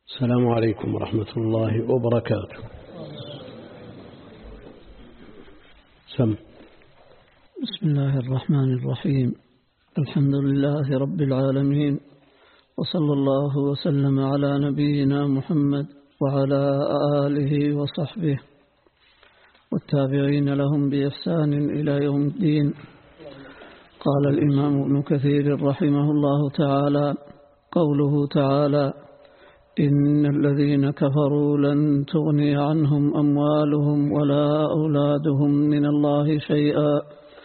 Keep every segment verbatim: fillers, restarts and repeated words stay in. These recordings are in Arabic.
السلام عليكم ورحمة الله وبركاته. سم. بسم الله الرحمن الرحيم. الحمد لله رب العالمين، وصلى الله وسلم على نبينا محمد وعلى آله وصحبه والتابعين لهم بإحسان إلى يوم الدين. قال الإمام ابن كثير رحمه الله تعالى: قوله تعالى: إن الذين كفروا لن تغني عنهم أموالهم ولا أولادهم من الله شيئا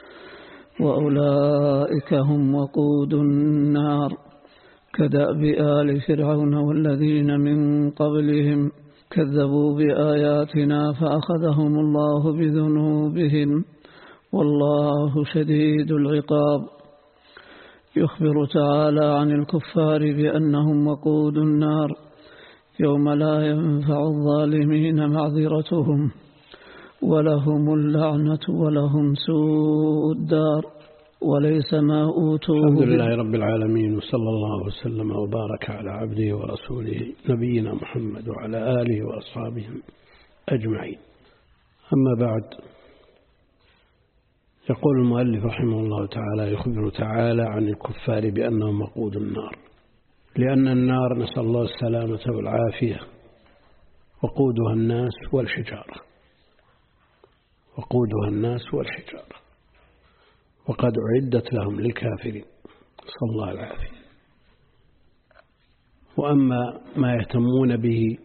وأولئك هم وقود النار كدأب آل فرعون والذين من قبلهم كذبوا بآياتنا فأخذهم الله بذنوبهم والله شديد العقاب. يخبر تعالى عن الكفار بأنهم وقود النار يوم لا ينفع الظالمين معذرتهم ولهم اللعنة ولهم سوء الدار وليس ما أوتوه. الحمد لله رب العالمين، وصلى الله وسلم وبارك على عبده ورسوله نبينا محمد وعلى آله وأصحابه أجمعين. أما بعد، يقول المؤلف رحمه الله تعالى: يخبر تعالى عن الكفار بأنهم وقود النار، لأن النار نسأل الله السلامة والعافية وقودها الناس والحجارة وقودها الناس والحجارة وقد أعدت لهم للكافرين، نسأل الله العافية. وأما ما يهتمون به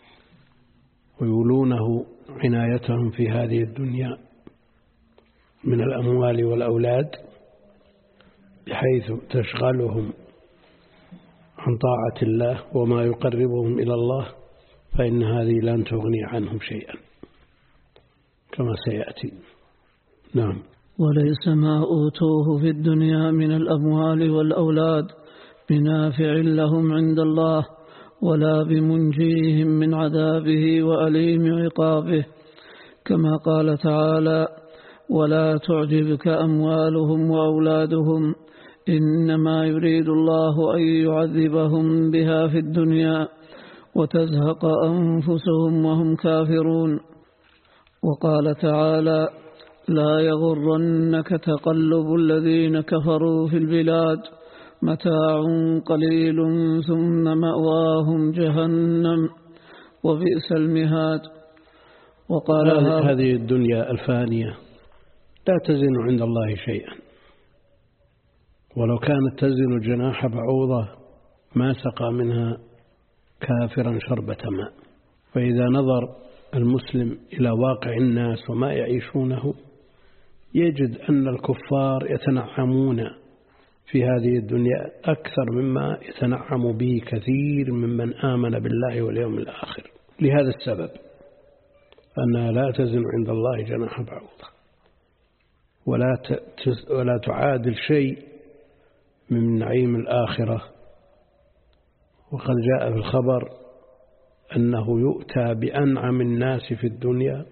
ويولونه عنايتهم في هذه الدنيا من الأموال والأولاد بحيث تشغلهم عن طاعة الله وما يقربهم إلى الله، فإن هذه لن تغني عنهم شيئا كما سيأتي. نعم. وليس ما أوتوه في الدنيا من الأموال والأولاد بنافع لهم عند الله ولا بمنجيهم من عذابه وأليم عقابه، كما قال تعالى: ولا تعجبك أموالهم وأولادهم إنما يريد الله أن يعذبهم بها في الدنيا وتزهق أنفسهم وهم كافرون. وقال تعالى: لا يغرنك تقلب الذين كفروا في البلاد متاع قليل ثم مأواهم جهنم وبئس المهاد. وقال: هذه الدنيا الفانية لا تزن عند الله شيئا، ولو كانت تزن جناح بعوضة ما سقى منها كافرا شربة ماء. فإذا نظر المسلم إلى واقع الناس وما يعيشونه يجد أن الكفار يتنعمون في هذه الدنيا أكثر مما يتنعم به كثير ممن آمن بالله واليوم الآخر، لهذا السبب أنها لا تزن عند الله جناح بعوضة ولا ولا تعادل شيء من نعيم الآخرة. وقد جاء في الخبر أنه يؤتى بأنعم الناس في الدنيا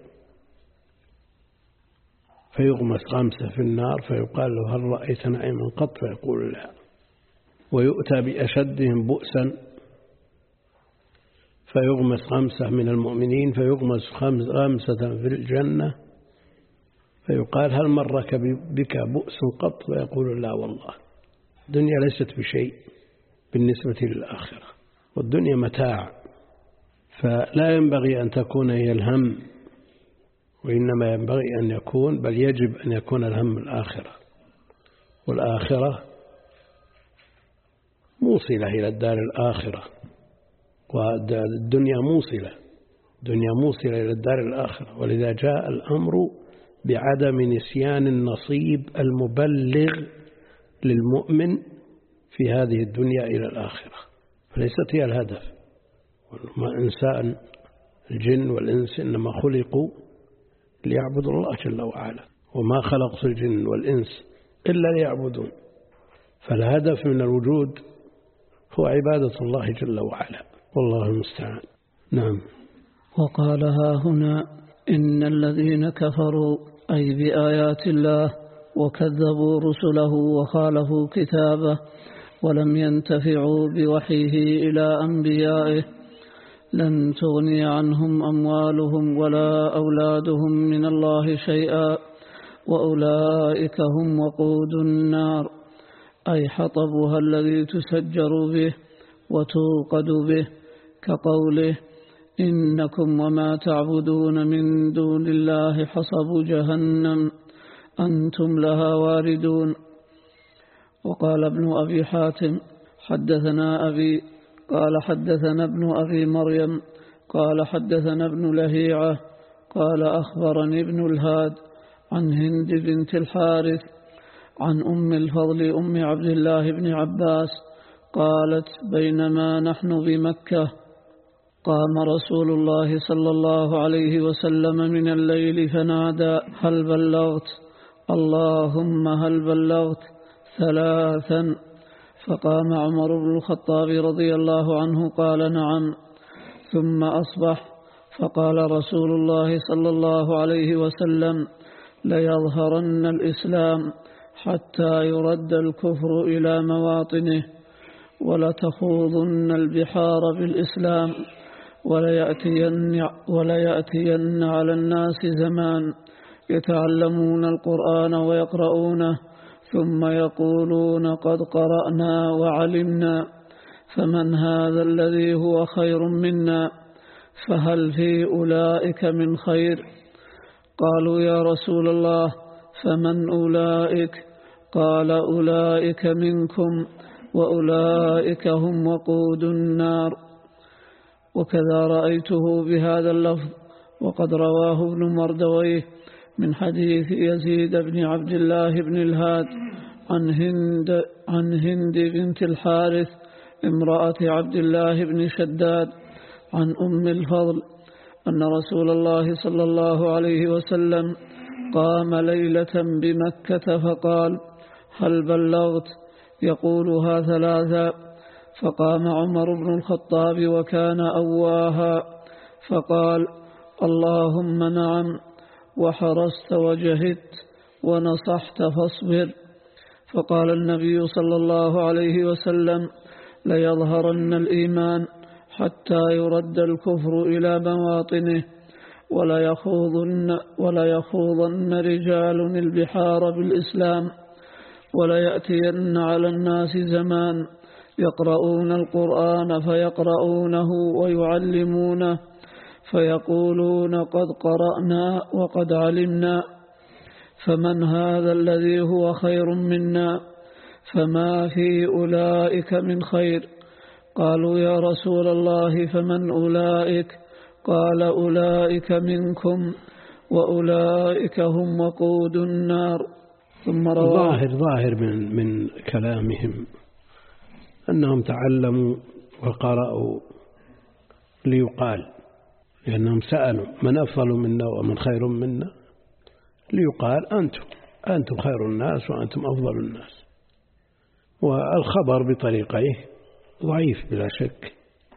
فيغمس غمسة في النار فيقال له: هل رأيت نعيما قط؟ فيقول: لا. ويؤتى بأشدهم بؤسا فيغمس غمسة من المؤمنين فيغمس غمسة في الجنة فيقال: هل مرك بك بؤس قط؟ فيقول: لا والله. الدنيا ليست بشيء بالنسبة للآخرة، والدنيا متاع، فلا ينبغي أن تكون هي الهم، وإنما ينبغي أن يكون بل يجب أن يكون الهم الآخرة، والآخرة موصلة إلى الدار الآخرة، والدنيا موصلة الدنيا موصلة إلى الدار الآخرة. ولذا جاء الأمر بعدم نسيان النصيب المبلغ للمؤمن في هذه الدنيا إلى الآخرة، فليست هي الهدف. إنسان الجن والإنس إنما خلقوا ليعبدوا الله جل وعلا، وما خلقت الجن والإنس إلا ليعبدون، فالهدف من الوجود هو عبادة الله جل وعلا، والله المستعان. نعم. وقال: ها هنا إن الذين كفروا أي بآيات الله وكذبوا رسله وخالفوا كتابه ولم ينتفعوا بوحيه إلى أنبيائه لن تغني عنهم أموالهم ولا أولادهم من الله شيئا وأولئك هم وقود النار، أي حطبها الذي تسجر به وتوقد به، كقوله إنكم وما تعبدون من دون الله حصب جهنم أنتم لها واردون. وقال ابن أبي حاتم حدثنا أبي قال حدثنا ابن أبي مريم قال حدثنا ابن لهيعة قال أخبرني ابن الهاد عن هند بنت الحارث عن أم الفضل أم عبد الله بن عباس قالت بينما نحن بمكة قام رسول الله صلى الله عليه وسلم من الليل فنادى هل بلغت اللهم هل بلغت ثلاثا، فقام عمر بن الخطاب رضي الله عنه قال نعم، ثم أصبح فقال رسول الله صلى الله عليه وسلم ليظهرن الإسلام حتى يرد الكفر إلى مواطنه ولتخوضن البحار بالإسلام وليأتين, وليأتين على الناس زمان يتعلمون القرآن ويقرؤونه ثم يقولون قد قرأنا وعلمنا، فمن هذا الذي هو خير منا؟ فهل في أولئك من خير؟ قالوا يا رسول الله فمن أولئك؟ قال أولئك منكم وأولئك هم وقود النار. وكذا رأيته بهذا اللفظ، وقد رواه ابن مردويه من حديث يزيد بن عبد الله بن الهاد عن هند, عن هند بنت الحارث امرأة عبد الله بن شداد عن أم الفضل أن رسول الله صلى الله عليه وسلم قام ليلة بمكة فقال هل بلغت؟ يقولها ثلاثا، فقام عمر بن الخطاب وكان أواها فقال اللهم نعم، وحرست وجهدت ونصحت فاصبر. فقال النبي صلى الله عليه وسلم ليظهرن الإيمان حتى يرد الكفر إلى مواطنه ولا يخوضن, ولا يخوضن رجال البحار بالإسلام ولا يأتين على الناس زمان يقرؤون القرآن فيقرؤونه ويعلمونه فيقولون قد قرأنا وقد علمنا، فمن هذا الذي هو خير منا؟ فما في أولئك من خير؟ قالوا يا رسول الله فمن أولئك؟ قال أولئك منكم وأولئك هم وقود النار. ثم رواه ظاهر ظاهر من من كلامهم أنهم تعلموا وقرأوا ليقال، لأنهم سألوا من أفضل منا ومن خير منا، ليقال أنتم أنتم خير الناس وأنتم أفضل الناس. والخبر بطريقيه ضعيف بلا شك،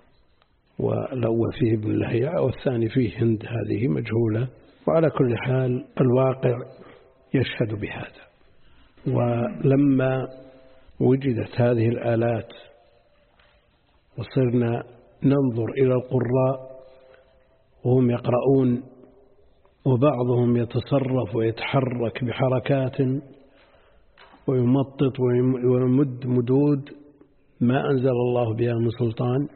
والأول فيه ابن لهيعة والثاني فيه هند هذه مجهولة، وعلى كل حال الواقع يشهد بهذا. ولما وجدت هذه الآلات وصرنا ننظر إلى القراء وهم يقرؤون وبعضهم يتصرف ويتحرك بحركات ويمطط ويمد مدود ما أنزل الله بها من سلطان،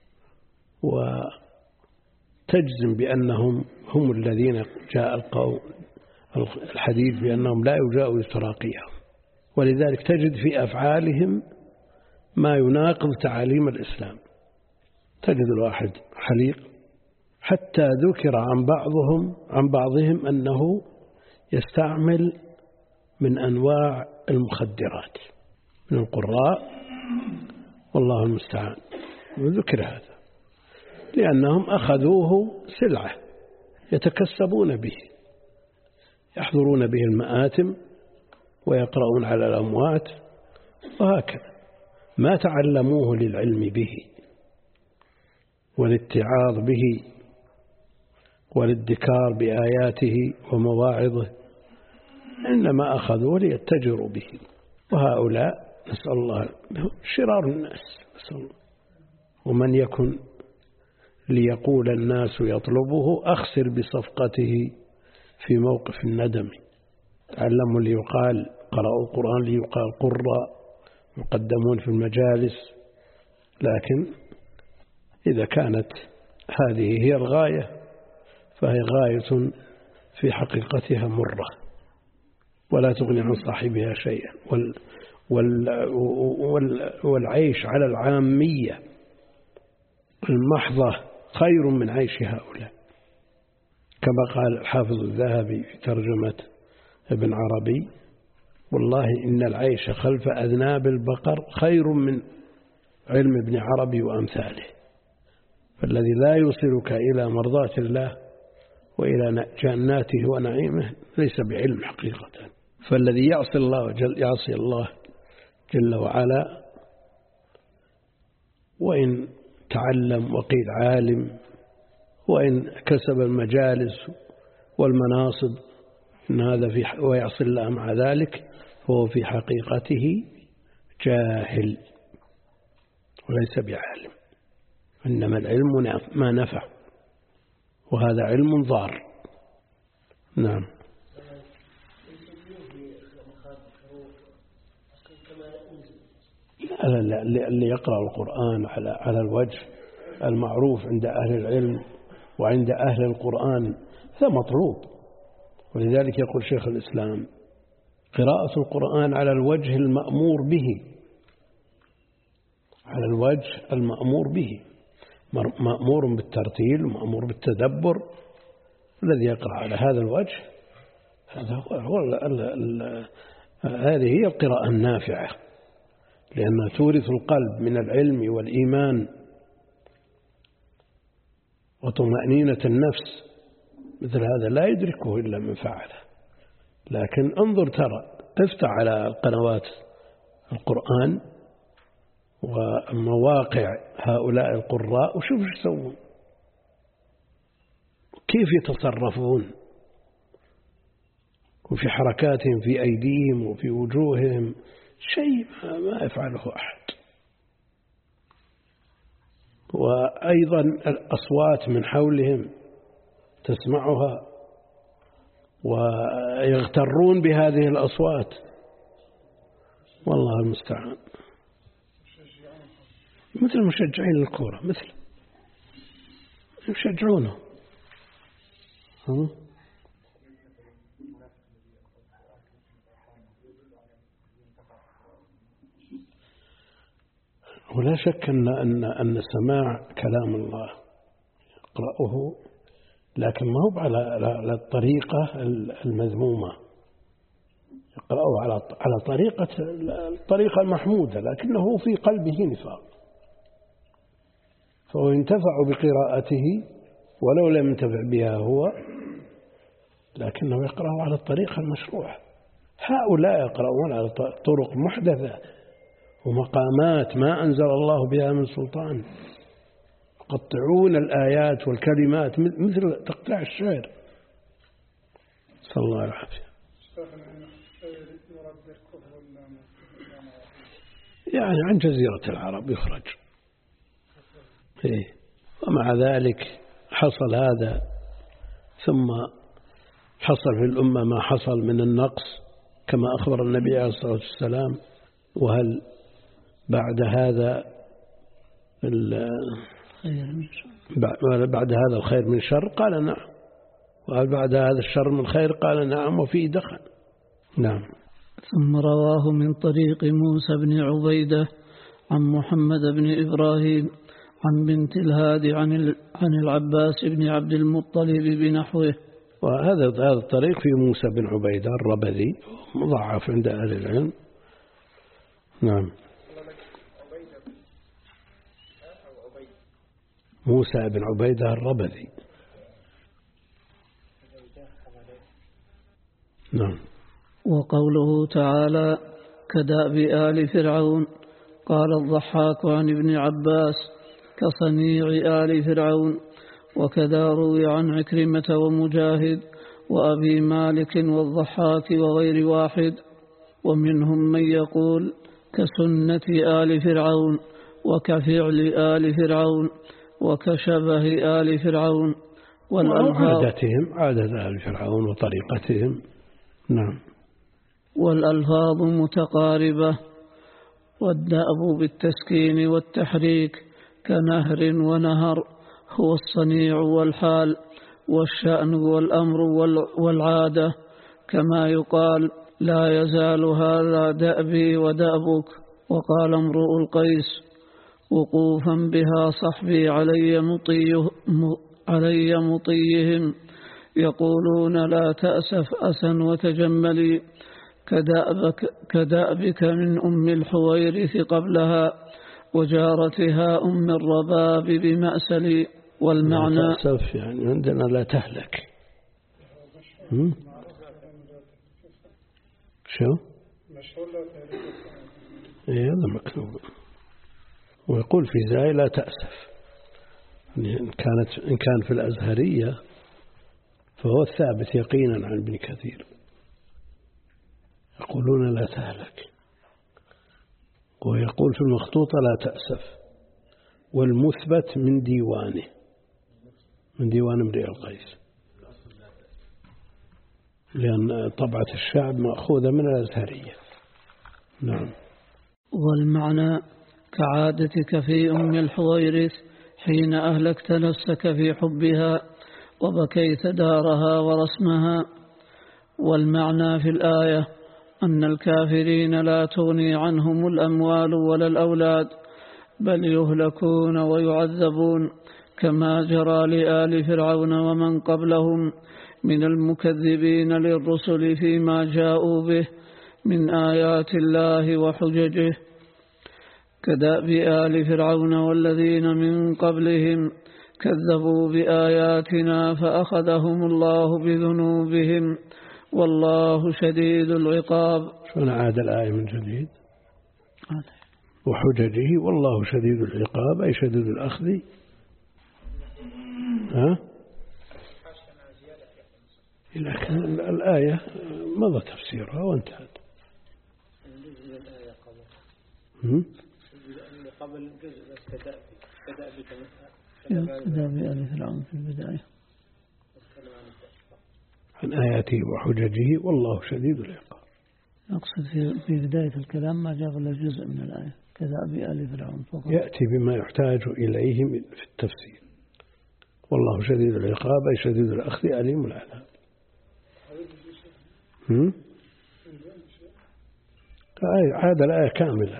وتجزم بأنهم هم الذين جاء القول الحديث بأنهم لا يجاء استراقيهم، ولذلك تجد في أفعالهم ما يناقض تعاليم الإسلام. تجد الواحد حليق، حتى ذكر عن بعضهم عن بعضهم أنه يستعمل من أنواع المخدرات من القراء، والله المستعان، وذكر هذا لأنهم أخذوه سلعة يتكسبون به، يحضرون به المآتم ويقرؤون على الأموات وهكذا، ما تعلموه للعلم به والاتعاظ به والادكار بآياته ومواعظه، إنما أخذوه ليتجروا به. وهؤلاء نسأل الله شرار الناس، نسأل الله. ومن يكن ليقول الناس يطلبه أخسر بصفقته في موقف الندم. تعلموا ليقال قرأوا القرآن ليقال قراء مقدمون في المجالس، لكن إذا كانت هذه هي الغاية فهي غاية في حقيقتها مرة ولا تغني عن صاحبها شيئا. وال وال وال والعيش على العامية المحضة خير من عيش هؤلاء، كما قال الحافظ الذهبي في ترجمة ابن عربي: والله إن العيش خلف أذناب البقر خير من علم ابن عربي وأمثاله. فالذي لا يوصلك إلى مرضاة الله وإلى جناته ونعيمه ليس بعلم حقيقة. فالذي يعصي الله جل, يعصي الله جل وعلا وإن تعلم وقيل عالم وإن كسب المجالس والمناصب إن هذا في ويعصي الله مع ذلك فهو في حقيقته جاهل وليس بعالم، إنما العلم ما نفع، وهذا علم ضار. نعم. لا لا لا اللي يقرأ القرآن على على الوجه المعروف عند أهل العلم وعند أهل القرآن هذا مطلوب. ولذلك يقول شيخ الإسلام: قراءة القرآن على الوجه المأمور به، على الوجه المأمور به، مأمور بالترتيل ومأمور بالتدبر. الذي يقرأ على هذا الوجه هذا هو ال ال هذه هي القراءة النافعة، لأنها تورث القلب من العلم والإيمان وطمأنينة النفس. مثل هذا لا يدركه إلا من فعله. لكن انظر ترى افتح على قنوات القرآن ومواقع هؤلاء القراء وشوف ايش يسوون، كيف يتصرفون، وفي حركاتهم في أيديهم وفي وجوههم شيء ما يفعله أحد. وأيضا الأصوات من حولهم تسمعها ويغترون بهذه الأصوات، والله المستعان. مثل مشجعين الكورة، مثل يشجعونه. ولا شك أن أن أن سماع كلام الله يقرأه، لكن ما هو على على الطريقة المذمومة، يقرأه على على طريقة الطريقة المحمودة، لكنه في قلبه نفاق، فهو ينتفع بقراءته ولو لم ينتفع بها هو، لكنه يقرأه على الطريقة المشروعة. هؤلاء يقرؤون على طرق محدثة ومقامات ما أنزل الله بها من سلطان، يقطعون الآيات والكلمات مثل تقطيع الشعر. صلى الله عليه وسلم. يعني عن جزيرة العرب يخرج. إيه. ومع ذلك حصل هذا، ثم حصل في الأمة ما حصل من النقص كما أخبر النبي عليه الصلاة والسلام. وهل بعد هذا بعد هذا الخير من شر؟ قال نعم. وهل بعد هذا الشر من خير؟ قال نعم، وفيه دخل. نعم. ثم رواه من طريق موسى بن عبيدة عن محمد بن إبراهيم عن بنت الهادي عن عن العباس بن عبد المطلب بنحوه. وهذا هذا الطريق في موسى بن عبيدة الربذي مضاعف عند أهل العلم. نعم. موسى بن عبيدة الربذي. نعم. وقوله تعالى كدأب آل فرعون. قال الضحاك عن ابن عباس كصنيع آل فرعون. وكذا روي عن عكرمة ومجاهد وأبي مالك والضحاك وغير واحد. ومنهم من يقول كسنة آل فرعون وكفعل آل فرعون، وكشبه آل فرعون والألفاظ وعادتهم عادة آل فرعون وطريقتهم. نعم. والألفاظ متقاربة، والدأب بالتسكين والتحريك كنهر ونهر هو الصنيع والحال والشأن والأمر والعادة، كما يقال لا يزال هذا دأبي ودأبك. وقال امرؤ القيس وقوفا بها صحبي علي مطيه علي مطيهم يقولون لا تأسف أسا وتجملي كدأبك, كدأبك من أم الحويرث قبلها وجارتها أم الرباب بمأسلي. والمعنى لا تأسف يعني عندنا لا تهلك. هم؟ شو؟ إيه هذا مكتوب. ويقول في زاي لا تأسف، إن كانت إن كان في الأزهرية فهو الثابت يقينا عن ابن كثير، يقولون لا تهلك، ويقول في المخطوطة لا تأسف. والمثبت من ديوانه، من ديوان امرئ القيس، لأن طبعة الشعب مأخوذة من الأزهرية. نعم. والمعنى كعادتك في أم الحويرث حين أهلكت نفسك في حبها وبكيت دارها ورسمها. والمعنى في الآية أن الكافرين لا تغني عنهم الأموال ولا الأولاد، بل يهلكون ويعذبون كما جرى لآل فرعون ومن قبلهم من المكذبين للرسل فيما جاءوا به من آيات الله وحججه، كدأب آل فرعون والذين من قبلهم كذبوا بآياتنا فأخذهم الله بذنوبهم والله شديد العقاب. شلون عاد الآية من جديد؟ وحججه والله شديد العقاب، أي شديد الأخذ. ها؟ لكن الآية مضى تفسيرها وانتهت. قبل جزء كدأب كدأب آل فرعون في البداية عن آياته وحججه والله شديد العقاب. أقصد في في بداية الكلام ما جاء إلا جزء من الآية كدأب آل فرعون فقط. يأتي بما يحتاج إليه في التفسير. والله شديد العقاب أي شديد الأخذ أليم العذاب. هم؟ هذا الآية كاملة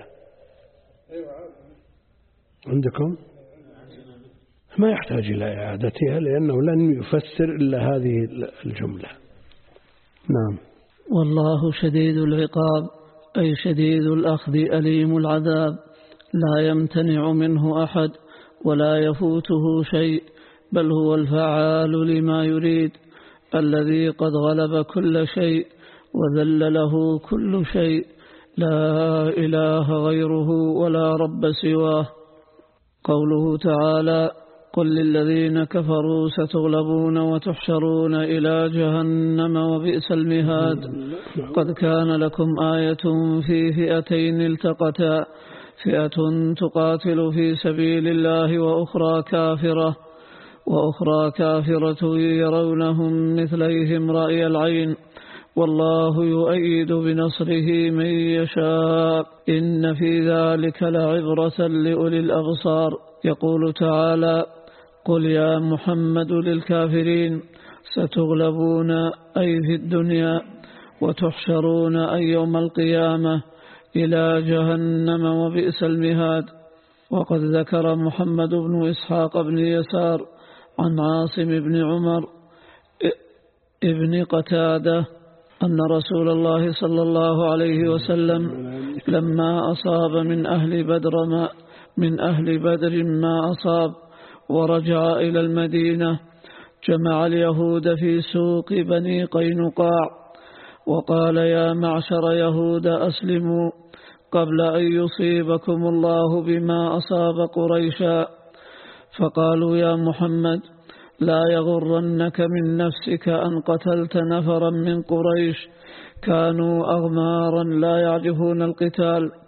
عندكم، ما يحتاج إلى إعادتها لأنه لن يفسر إلا هذه الجملة. نعم. والله شديد العقاب أي شديد الأخذ أليم العذاب، لا يمتنع منه أحد ولا يفوته شيء، بل هو الفعال لما يريد، الذي قد غلب كل شيء وذل له كل شيء، لا إله غيره ولا رب سواه. قوله تعالى قل للذين كفروا ستغلبون وتحشرون إلى جهنم وبئس المهاد. قد كان لكم آية في فئتين التقتا، فئة تقاتل في سبيل الله وأخرى كافرة وأخرى كافرة يرونهم مثليهم رأي العين، والله يؤيد بنصره من يشاء، إن في ذلك لعبرة لأولي الأبصار. يقول تعالى قل يا محمد للكافرين ستغلبون أي في الدنيا وتحشرون أي يوم القيامة إلى جهنم وبئس المهاد. وقد ذكر محمد بن إسحاق بن يسار عن عاصم بن عمر ابن قتادة أن رسول الله صلى الله عليه وسلم لما أصاب من أهل بدر ما من أهل بدر ما أصاب ورجع إلى المدينة جمع اليهود في سوق بني قينقاع وقال يا معشر يهود أسلموا قبل أن يصيبكم الله بما أصاب قريشا. فقالوا يا محمد لا يغرنك من نفسك أن قتلت نفرا من قريش كانوا أغمارا لا يعرفون القتال،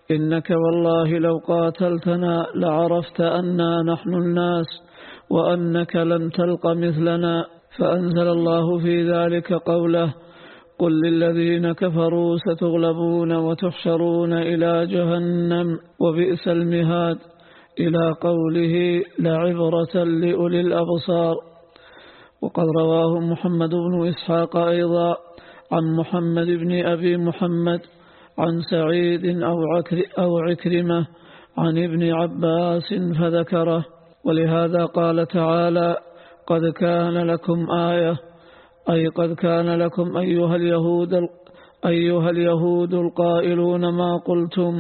إنك والله لو قاتلتنا لعرفت أننا نحن الناس وأنك لن تلق مثلنا. فأنزل الله في ذلك قوله: قل للذين كفروا ستغلبون وتحشرون إلى جهنم وبئس المهاد، إلى قوله: لعبرة لأولي الأبصار. وقد رواه محمد بن إسحاق أيضا عن محمد بن أبي محمد عن سعيد أو عكرمة عن ابن عباس فذكره. ولهذا قال تعالى: قد كان لكم آية، أي قد كان لكم أيها اليهود, أيها اليهود القائلون ما قلتم،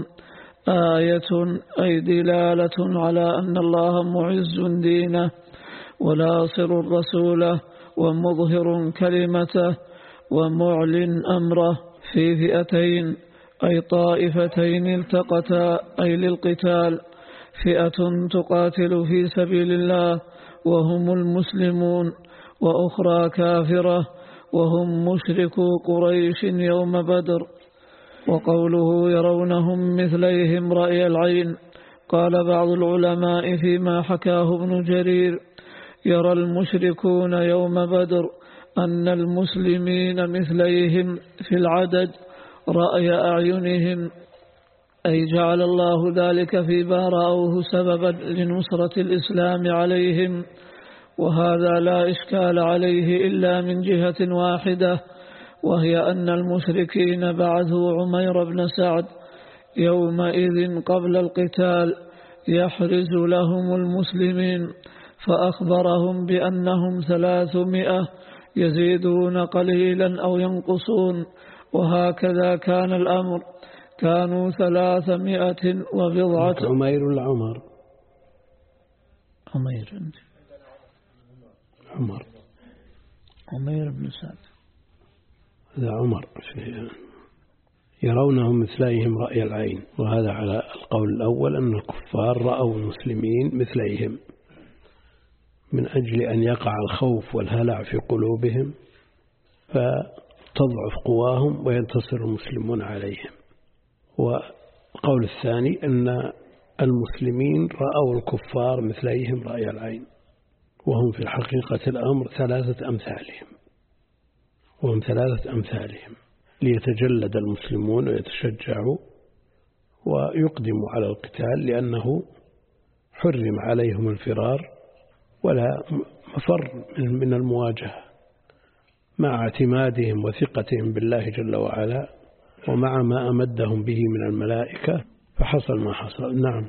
آية أي دلالة على أن الله معز دينه وناصر رسوله ومظهر كلمته ومعلن أمره في فئتين، أي طائفتين التقتا أي للقتال، فئة تقاتل في سبيل الله وهم المسلمون، وأخرى كافرة وهم مشركو قريش يوم بدر. وقوله يرونهم مثليهم رأي العين، قال بعض العلماء فيما حكاه ابن جرير: يرى المشركون يوم بدر أن المسلمين مثليهم في العدد رأي أعينهم، أي جعل الله ذلك فيما رأوه سببا لنصرة الإسلام عليهم. وهذا لا إشكال عليه إلا من جهة واحدة، وهي أن المشركين بعثوا عمير بن سعد يومئذ قبل القتال يحرز لهم المسلمين، فأخبرهم بأنهم ثلاثمائة يزيدون قليلا أو ينقصون، وهكذا كان الأمر، كانوا ثلاثمائة وبضعة. عمير ولا عمر؟ عمير عمر عمير بن سعد هذا عمر. يرونهم مثليهم رأي العين، وهذا على القول الأول أن الكفار رأوا المسلمين مثليهم من أجل أن يقع الخوف والهلع في قلوبهم فتضعف قواهم وينتصر المسلمون عليهم. والقول الثاني أن المسلمين رأوا الكفار مثليهم رأي العين، وهم في الحقيقة الأمر ثلاثة أمثالهم وهم ثلاثة أمثالهم ليتجلد المسلمون ويتشجعوا ويقدموا على القتال، لأنه حرم عليهم الفرار ولا مفر من المواجهة، مع اعتمادهم وثقتهم بالله جل وعلا ومع ما أمدهم به من الملائكة، فحصل ما حصل. نعم.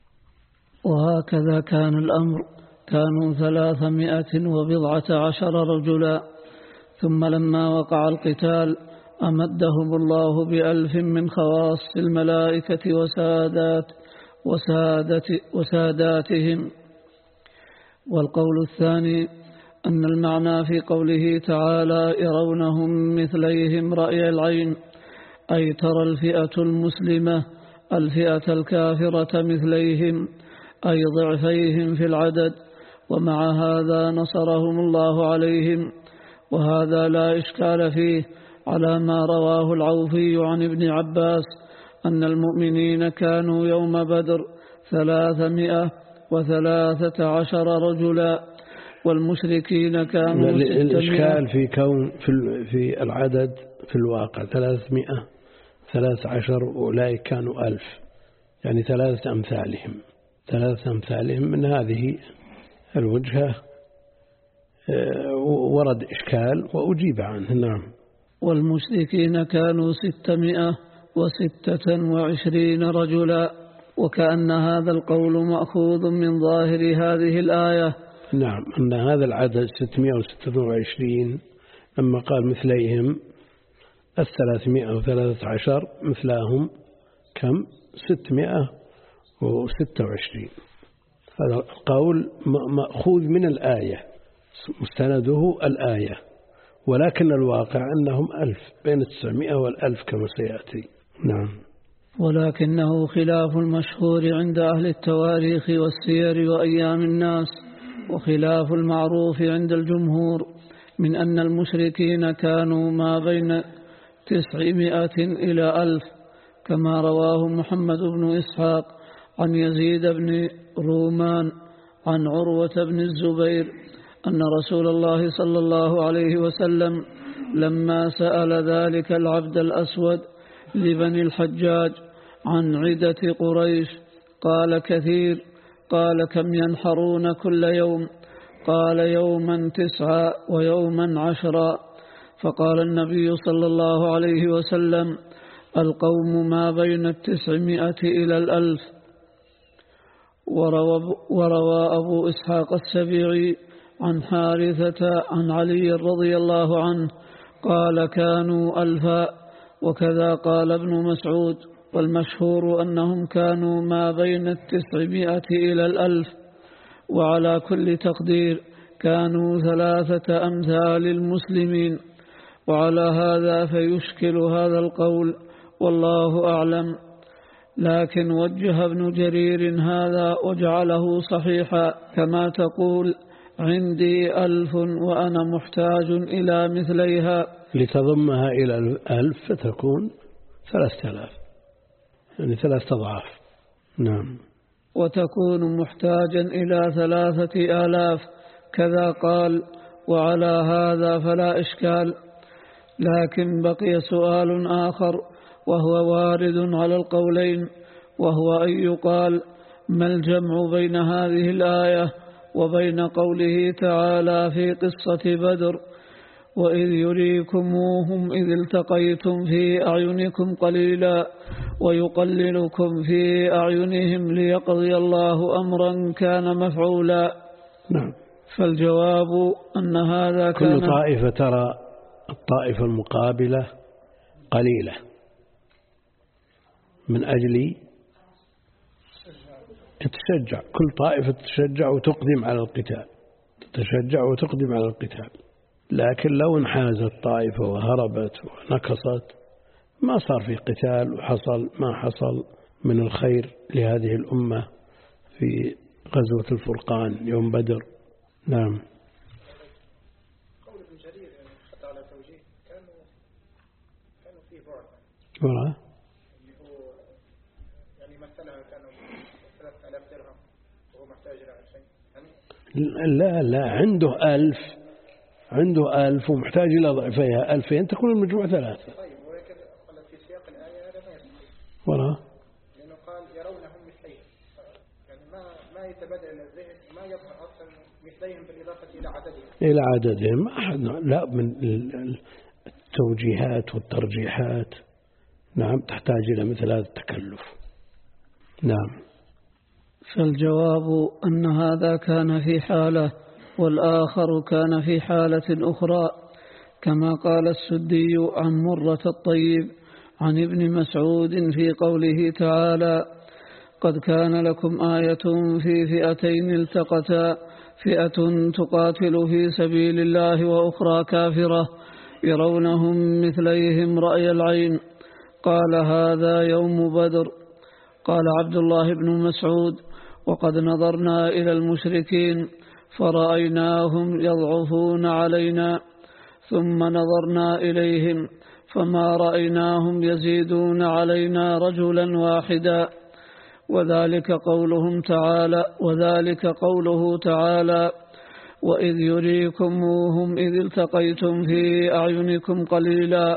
وهكذا كان الأمر، كانوا ثلاثمائة وبضعة عشر رجلا، ثم لما وقع القتال أمدهم الله بألف من خواص الملائكة وسادات وسادات وساداتهم. والقول الثاني أن المعنى في قوله تعالى يرونهم مثليهم رأي العين، أي ترى الفئة المسلمة الفئة الكافرة مثليهم، أي ضعفيهم في العدد، ومع هذا نصرهم الله عليهم. وهذا لا إشكال فيه على ما رواه العوفي عن ابن عباس أن المؤمنين كانوا يوم بدر ثلاثمائة وثلاثة عشر رجلا، والمشركين كانوا ستمائة. الإشكال في كون في العدد في الواقع ثلاثمائة ثلاث عشر، وأولئك كانوا ألف، يعني ثلاثة أمثالهم ثلاثة أمثالهم. من هذه الوجهة ورد إشكال وأجيب عنه. نعم. والمشركين كانوا ستمائة وستة وعشرين رجلا، وكأن هذا القول مأخوذ من ظاهر هذه الآية. نعم، أن هذا العدد ستمائة وستة وعشرين لما قال مثليهم الثلاثمائة وثلاثة عشر مثلهم كم؟ ستمائة وستة وعشرين. هذا القول مأخوذ من الآية، مستنده الآية، ولكن الواقع أنهم ألف، بين التسعمائة والألف كما سيأتي. نعم. ولكنه خلاف المشهور عند أهل التواريخ والسير وأيام الناس، وخلاف المعروف عند الجمهور من أن المشركين كانوا ما بين تسعمائة إلى ألف، كما رواه محمد بن إسحاق عن يزيد بن رومان عن عروة بن الزبير أن رسول الله صلى الله عليه وسلم لما سأل ذلك العبد الأسود لبني الحجاج عن عدة قريش قال كثير. قال كم ينحرون كل يوم؟ قال يوما تسعة ويوما عشرا. فقال النبي صلى الله عليه وسلم القوم ما بين التسعمائة إلى الألف. وروى, وروى أبو إسحاق السبيعي عن حارثة عن علي رضي الله عنه قال كانوا ألفا، وكذا قال ابن مسعود، والمشهور أنهم كانوا ما بين التسعمائة إلى الألف. وعلى كل تقدير كانوا ثلاثة أمثال المسلمين. وعلى هذا فيشكل هذا القول والله أعلم، لكن وجه ابن جرير هذا وجعله صحيحا كما تقول عندي ألف وأنا محتاج إلى مثليها، لتضمها إلى الألف فتكون ثلاثة آلاف، يعني ثلاثة أضعاف. نعم. وتكون محتاجا إلى ثلاثة آلاف كذا قال. وعلى هذا فلا إشكال، لكن بقي سؤال آخر وهو وارد على القولين، وهو أن يقال ما الجمع بين هذه الآية وبين قوله تعالى في قصة بدر وإذ يريكموهم إذ التقيتم في أعينكم قليلا ويقللكم في أعينهم ليقضي الله أمرا كان مفعولا. نعم. فالجواب أن هذا كان كل طائفة ترى الطائفة المقابلة قليلة من أجل تتشجع، كل طائفة تتشجع وتقدم على القتال، تتشجع وتقدم على القتال. لكن لو انحازت طائفة وهربت ونكصت ما صار في قتال وحصل ما حصل من الخير لهذه الأمة في غزوة الفرقان يوم بدر. نعم. قول ابن جرير يعني حتى على توجيه كانوا كانوا فيه بعد ولا اللي هو يعني مثلا كانوا ثلاثة آلاف درهم وهو محتاج إلى ألفين يعني. لا لا عنده ألف عنده ألف ومحتاج إلى ضعفيها ألفين تكون المجموع ثلاثة. طيب ولكن قال في سياق الآية هذا ما يصح ولا لأنه قال يرونهم مثليهم، يعني ما ما يتبادل إلى الذهن ما يظهر أصلا مثليهم بالإضافة إلى عددهم إلى عددهم. أحد لا من التوجيهات والترجيحات نعم تحتاج إلى مثل هذا التكلف. نعم. فالجواب أن هذا كان في حالة والآخر كان في حالة أخرى، كما قال السدي عن مرة الطيب عن ابن مسعود في قوله تعالى قد كان لكم آية في فئتين التقتا فئة تقاتل في سبيل الله وأخرى كافرة يرونهم مثليهم رأي العين. قال هذا يوم بدر. قال عبد الله بن مسعود وقد نظرنا إلى المشركين فرأيناهم يضعفون علينا ثم نظرنا إليهم فما رأيناهم يزيدون علينا رجلا واحدا. وذلك قولهم تعالى وذلك قوله تعالى وإذ يريكموهم إذ التقيتم في أعينكم قليلا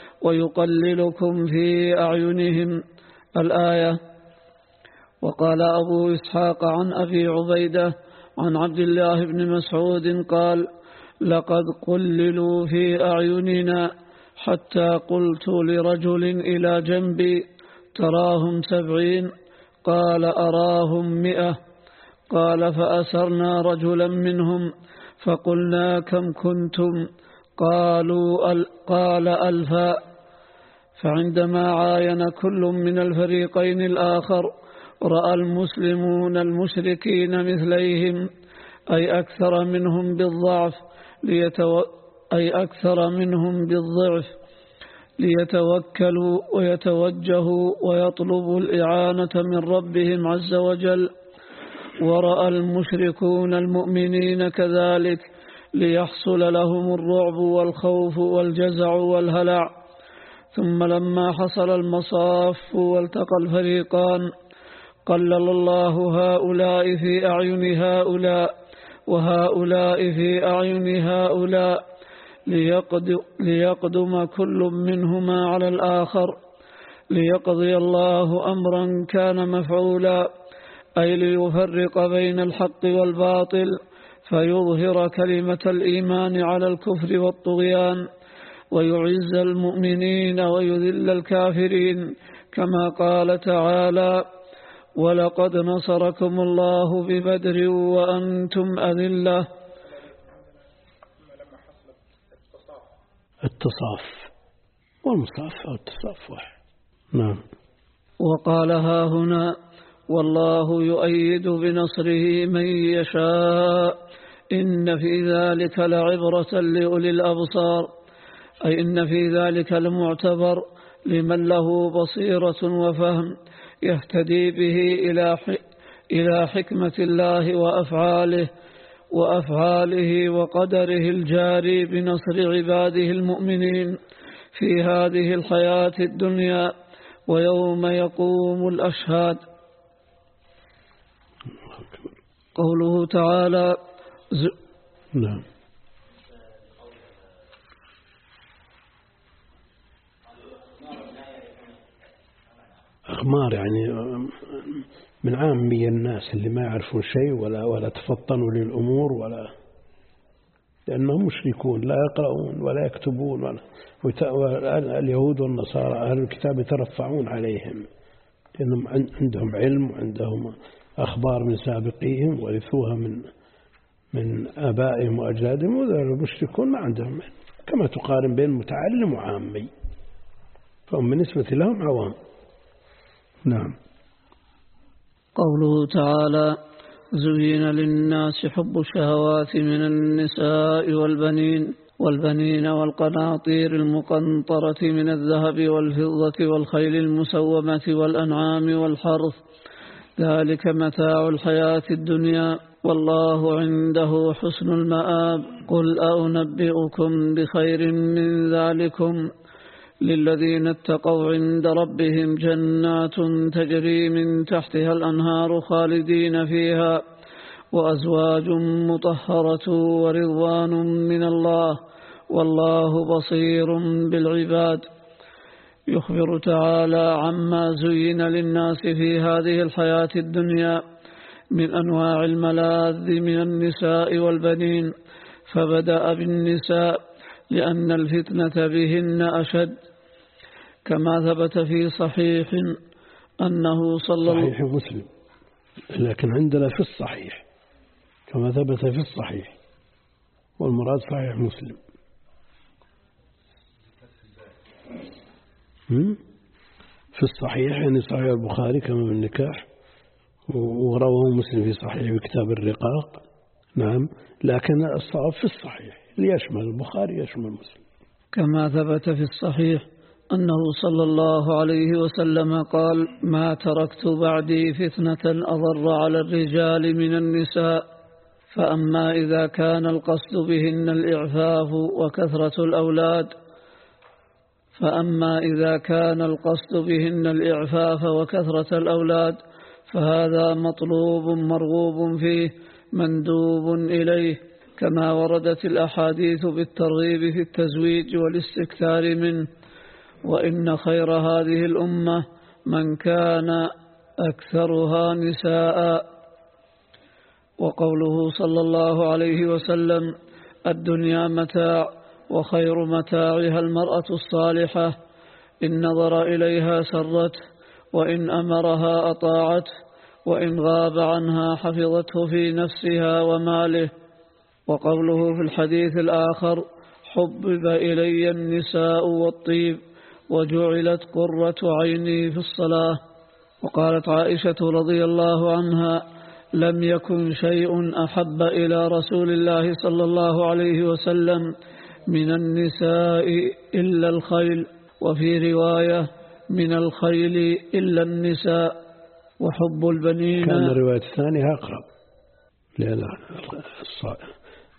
ويقللكم في أعينهم الآية. وقال أبو إسحاق عن أبي عبيدة عن عبد الله بن مسعود قال لقد قللوا في أعيننا حتى قلت لرجل إلى جنبي تراهم سبعين؟ قال أراهم مئة. قال فأسرنا رجلا منهم فقلنا كم كنتم؟ قالوا ال قال ألفا. فعندما عاين كل من الفريقين الآخر رأى المسلمون المشركين مثليهم أي أكثر منهم بالضعف ليتو... أي أكثر منهم بالضعف ليتوكلوا ويتوجهوا ويطلبوا الإعانة من ربهم عز وجل. ورأى المشركون المؤمنين كذلك ليحصل لهم الرعب والخوف والجزع والهلع. ثم لما حصل المصاف والتقى الفريقان قلل الله هؤلاء في أعين هؤلاء وهؤلاء في أعين هؤلاء ليقدم كل منهما على الآخر ليقضي الله أمرا كان مفعولا، أي ليفرق بين الحق والباطل فيظهر كلمة الإيمان على الكفر والطغيان ويعز المؤمنين ويذل الكافرين، كما قال تعالى: ولقد نصركم الله ببدر وأنتم أذلة. التصاف والمصاف أو التصاف واحد. نعم. وقال ها هنا: والله يؤيد بنصره من يشاء إن في ذلك لعبرة لأولي الأبصار، أي إن في ذلك لمعتبر لمن له بصيرة وفهم يهتدي به إلى إلى حكمة الله وأفعاله وأفعاله وقدره الجاري بنصر عباده المؤمنين في هذه الحياة الدنيا ويوم يقوم الأشهاد. قوله تعالى ز... نعم. أخمار يعني من عامي الناس اللي ما يعرفون شيء ولا ولا تفطنوا للأمور ولا، لأنهم مشركون لا يقرؤون ولا يكتبون ولا، واليهود والنصارى أهل الكتاب يترفعون عليهم لأنهم عندهم علم وعندهم أخبار من سابقيهم ورثوها من من آبائهم وأجدادهم، والمشركون ما عندهم، كما تقارن بين متعلم وعامي، فهم بالنسبة لهم عوام. نعم. قوله تعالى: زين للناس حب الشهوات من النساء والبنين والبنين والقناطير المقنطرة من الذهب والفضة والخيل المسومة والأنعام والحرث، ذلك متاع الحياة الدنيا والله عنده حسن المآب. قل أنبئكم بخير من ذلكم للذين اتقوا عند ربهم جنات تجري من تحتها الأنهار خالدين فيها وأزواج مطهرة ورضوان من الله والله بصير بالعباد. يخبر تعالى عما زين للناس في هذه الحياة الدنيا من أنواع الملاذ من النساء والبنين، فبدأ بالنساء لأن الفتنة بهن أشد، كما ثبت في صحيح أنه صلى الله صحيح مسلم، لكن عندنا في الصحيح كما ثبت في الصحيح، والمراد صحيح مسلم. في الصحيح يعني صحيح البخاري كما بالنكاح، ورواه مسلم في صحيح كتاب الرقاق. نعم، لكن الصواب في الصحيح ليشمل البخاري يشمل مسلم. كما ثبت في الصحيح أنه صلى الله عليه وسلم قال: ما تركت بعدي فتنة أضر على الرجال من النساء، فأما إذا كان القصد بهن الإعفاف وكثرة الأولاد فأما إذا كان القصد بهن الإعفاف وكثرة الأولاد فهذا مطلوب مرغوب فيه مندوب إليه، كما وردت الأحاديث بالترغيب في التزويج والاستكثار منه. وإن خير هذه الأمة من كان أكثرها نساء. وقوله صلى الله عليه وسلم: الدنيا متاع وخير متاعها المرأة الصالحة، إن نظر إليها سرته وإن أمرها أطاعته وإن غاب عنها حفظته في نفسها وماله. وقوله في الحديث الآخر: حبب إلي النساء والطيب وجعلت قرة عيني في الصلاة. وقالت عائشة رضي الله عنها: لم يكن شيء أحب إلى رسول الله صلى الله عليه وسلم من النساء إلا الخيل، وفي رواية من الخيل إلا النساء. وحب البنين كان الرواية الثانية أقرب، لأن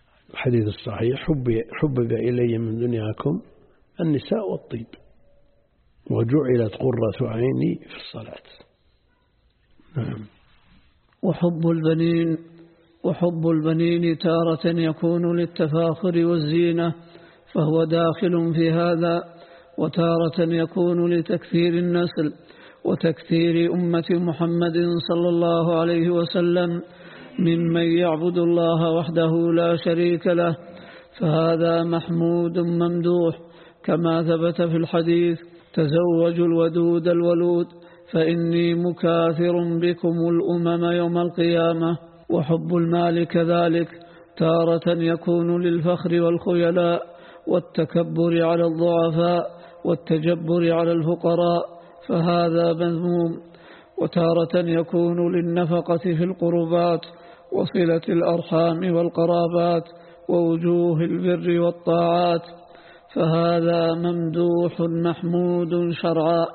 الحديث الصحيح: حبب إلي من دنياكم النساء والطيب. وجعلت قرة عيني في الصلاة. نعم. وحب البنين وحب البنين تارة يكون للتفاخر والزينة فهو داخل في هذا، وتارة يكون لتكثير النسل وتكثير أمة محمد صلى الله عليه وسلم ممن يعبد الله وحده لا شريك له، فهذا محمود ممدوح كما ثبت في الحديث: تزوجوا الودود الولود فإني مكاثر بكم الأمم يوم القيامة. وحب المال كذلك تارة يكون للفخر والخيلاء والتكبر على الضعفاء والتجبر على الفقراء، فهذا مذموم. وتارة يكون للنفقة في القربات وصلة الأرحام والقرابات ووجوه البر والطاعات، فهذا ممدوح محمود شرعا.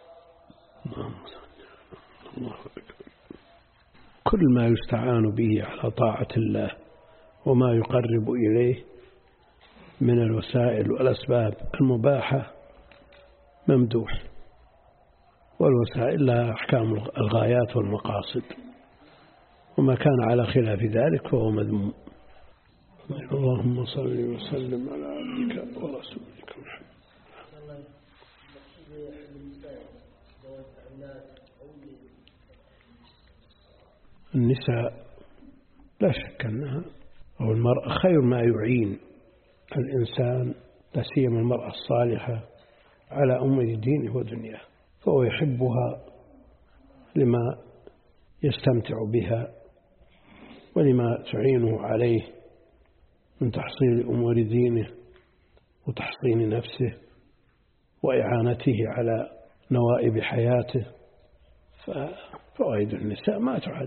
كل ما يستعان به على طاعة الله وما يقرب إليه من الوسائل والأسباب المباحة ممدوح، والوسائل لها أحكام الغايات والمقاصد، وما كان على خلاف ذلك فهو مذموم. اللهم صل وسلم على عبدك ورسولك محمد. النساء لا شك أنها أو المرأة خير ما يعين الإنسان، لا سيما المرأة الصالحة، على أمور دينه ودنياه، فهو يحبها لما يستمتع بها ولما تعينه عليه من تحصيل أمور دينه وتحصين نفسه وإعانته على نوائب حياته. ففوائد النساء ما تعد،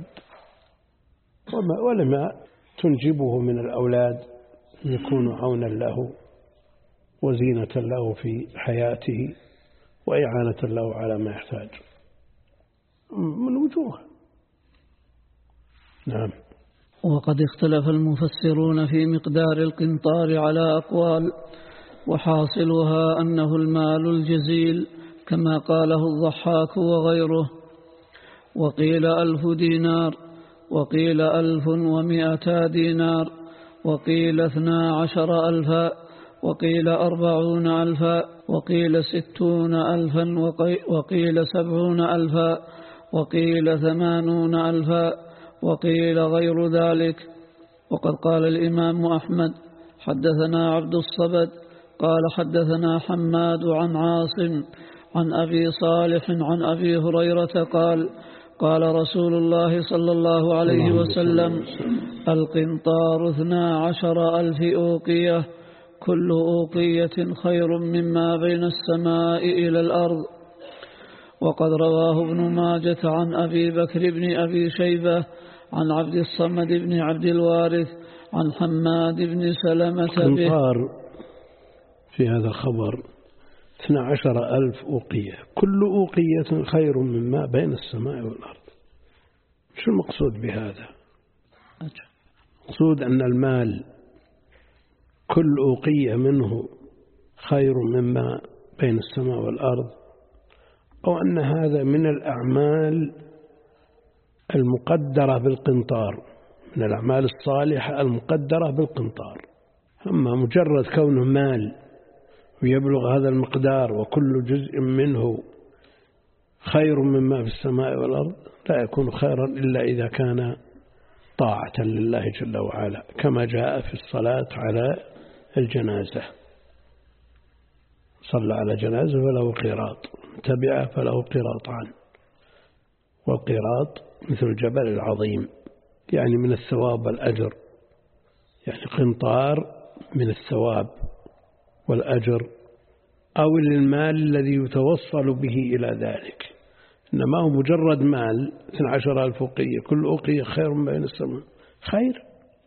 ولما تنجبه من الأولاد يكون عونا له وزينة له في حياته وإعانة له على ما يحتاج من وجوه. نعم. وقد اختلف المفسرون في مقدار القنطار على أقوال، وحاصلها أنه المال الجزيل كما قاله الضحاك وغيره، وقيل ألف دينار، وقيل ألف ومئتا دينار، وقيل اثنا عشر ألفا، وقيل أربعون ألفا، وقيل ستون ألفا، وقيل سبعون ألفا، وقيل ثمانون ألفا، وقيل غير ذلك. وقد قال الإمام أحمد: حدثنا عبد الصبد قال حدثنا حماد عن عاصم عن أبي صالح عن أبي هريرة قال: قال رسول الله صلى الله عليه وسلم: القنطار اثنا عشر ألف أوقية، كل أوقية خير مما بين السماء إلى الأرض. وقد رواه ابن ماجة عن أبي بكر بن أبي شيبة عن عبد الصمد بن عبد الوارث عن حماد بن سلمة به. القنطار في هذا الخبر اثنا عشر ألف أوقية، كل أوقية خير مما بين السماء والأرض. شو المقصود بهذا؟ المقصود أن المال كل أوقية منه خير مما بين السماء والأرض، أو أن هذا من الأعمال المقدرة بالقنطار، من الأعمال الصالحة المقدرة بالقنطار. أما مجرد كونه مال ويبلغ هذا المقدار وكل جزء منه خير مما في السماء والأرض لا يكون خيرا إلا إذا كان طاعة لله جل وعلا، كما جاء في الصلاة على الجنازة: صلى على جنازة فله قيراط، تبعه فله قيراطان، والقيراط مثل الجبل العظيم، يعني من الثواب والأجر، يعني قنطار من الثواب والأجر، أو للمال الذي يتوصل به إلى ذلك. إنما هو مجرد مال اثنا عشر ألف أوقية، كل أوقية خير من بين السماء، خير.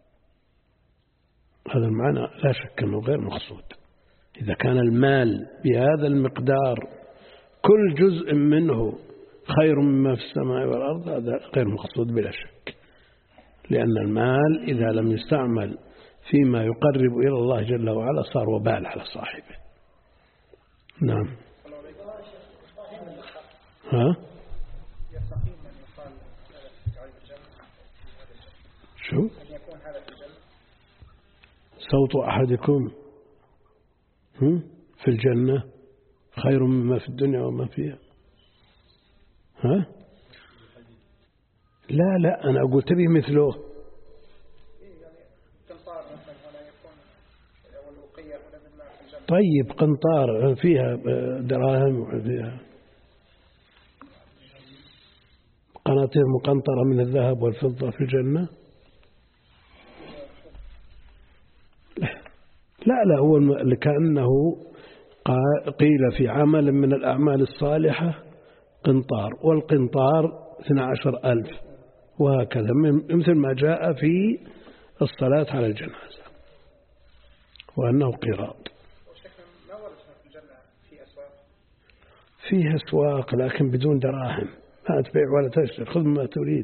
هذا المعنى لا شك أنه غير مقصود. إذا كان المال بهذا المقدار كل جزء منه خير مما في السماء والأرض، هذا غير مقصود بلا شك، لأن المال إذا لم يستعمل فيما يقرب إلى الله جل وعلا صار وبال على صاحبه. نعم. ها؟ يستقيم من يقال هذا في تعريف الجنة؟ شو؟ أن يكون هذا في الجنة؟ صوت أحدكم في الجنة خير مما في الدنيا وما فيها. ها؟ لا لا أنا أقول تبي مثله. طيب قنطار فيها دراهم وفيها قناطير مقنطرة من الذهب والفضة في الجنة. لا لا هو كأنه قيل في عمل من الأعمال الصالحة قنطار، والقنطار اثنا عشر ألف، وهكذا مثل ما جاء في الصلاة على الجنازة وأنه قراط. فيها أسواق لكن بدون دراهم، ما تبيع ولا تشتري، خذ ما تريد.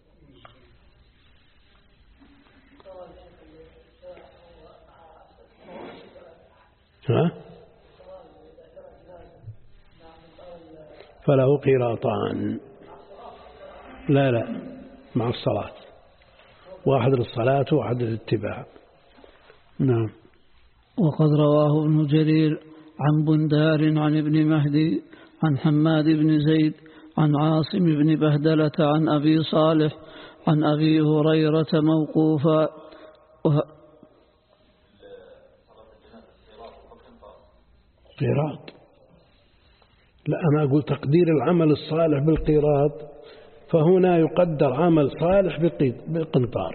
ها؟ فله قراطان. لا لا مع الصلاة، واحد للصلاة وواحد للاتباع. نعم. وقد رواه ابن جرير عن بندار عن ابن مهدي عن حماد بن زيد عن عاصم بن بهدلة عن أبي صالح عن أبي هريرة موقوفا. قيراط. لا أنا أقول تقدير العمل الصالح بالقيراط، فهنا يقدر عمل صالح بالقنطار.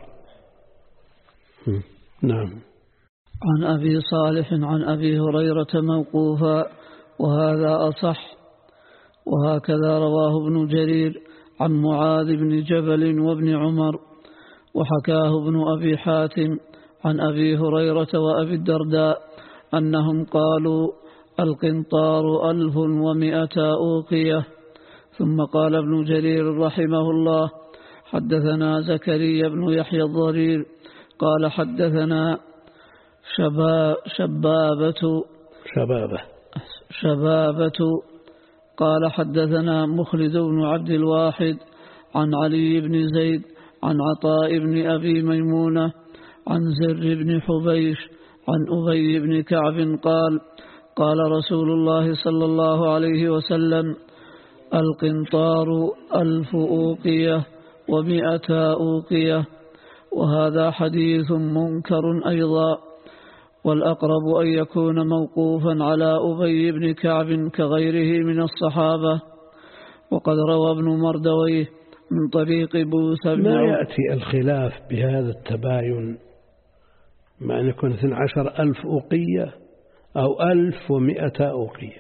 نعم. عن أبي صالح عن أبي هريرة موقوفا، وهذا أصح. وهكذا رواه ابن جرير عن معاذ بن جبل وابن عمر، وحكاه ابن أبي حاتم عن أبي هريرة وأبي الدرداء أنهم قالوا القنطار ألف ومئة أوقية. ثم قال ابن جرير رحمه الله حدثنا زكريا بن يحيى الضرير قال حدثنا شبا شبابة شبابة شبابة قال حدثنا مخلد بن عبد الواحد عن علي بن زيد عن عطاء بن أبي ميمونة عن زر بن حبيش عن أبي بن كعب قال قال رسول الله صلى الله عليه وسلم القنطار ألف أوقية ومئة أوقية. وهذا حديث منكر أيضا، والأقرب أن يكون موقوفا على أبي بن كعب كغيره من الصحابة. وقد روى ابن مردويه من طريق بوسى بن لا يأتي الخلاف بهذا التباين مع أن يكون اثني عشر ألف أوقية أو ألف ومئة أوقية،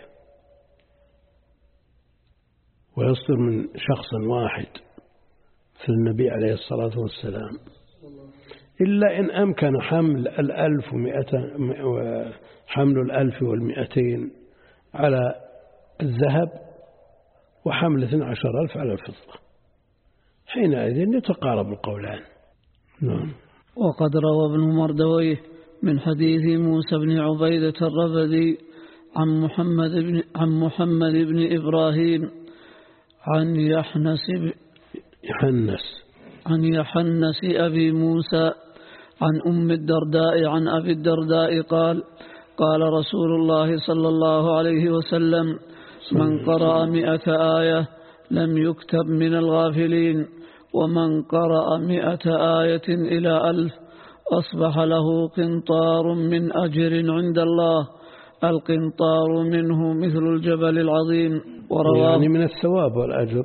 ويصدر من شخص واحد في النبي عليه الصلاة والسلام، إلا إن أمكن حمل الألف ومئة حمل الألف والمئتين على الذهب وحمل اثني عشر ألف على الفضة، حينئذ يتقارب القولان. نعم. وقد روى ابن مردويه من حديث موسى بن عبيدة الربدي عن محمد بن عن محمد بن إبراهيم عن يحنس يحنس عن يحنس أبي موسى عن أم الدرداء عن أبي الدرداء قال قال رسول الله صلى الله عليه وسلم من قرأ مئة آية لم يكتب من الغافلين، ومن قرأ مئة آية إلى ألف أصبح له قنطار من أجر عند الله، القنطار منه مثل الجبل العظيم. ورواه يعني من الثواب والأجر.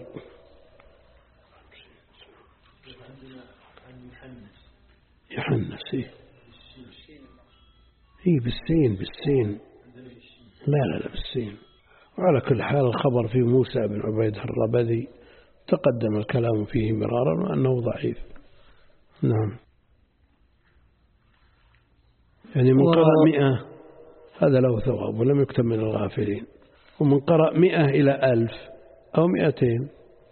يحنس إيه إيه بالسين بالسين لا لا لا بالسين. وعلى كل حال الخبر في موسى بن عبيد الربدي تقدم الكلام فيه مرارا وأنه ضعيف. نعم. يعني من قرأ مئة هذا له ثواب ولم يكتب من الغافلين، ومن قرأ مئة إلى ألف أو مئتين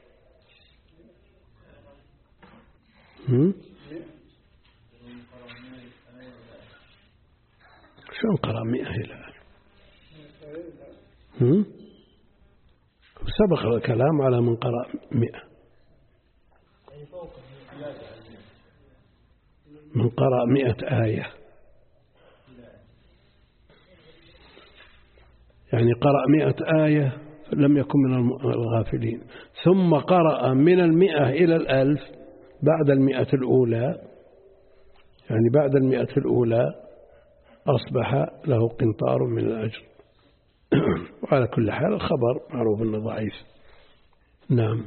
هم؟ شلون قرأ مئة إلى ألف؟ هم؟ سبق الكلام على من قرأ مئة، من قرأ مئة آية، يعني قرأ مئة آية لم يكن من الغافلين، ثم قرأ من المئة إلى الألف بعد المئة الأولى، يعني بعد المئة الأولى أصبح له قنطار من الأجر. وعلى كل حال الخبر معروف أنه ضعيف. نعم.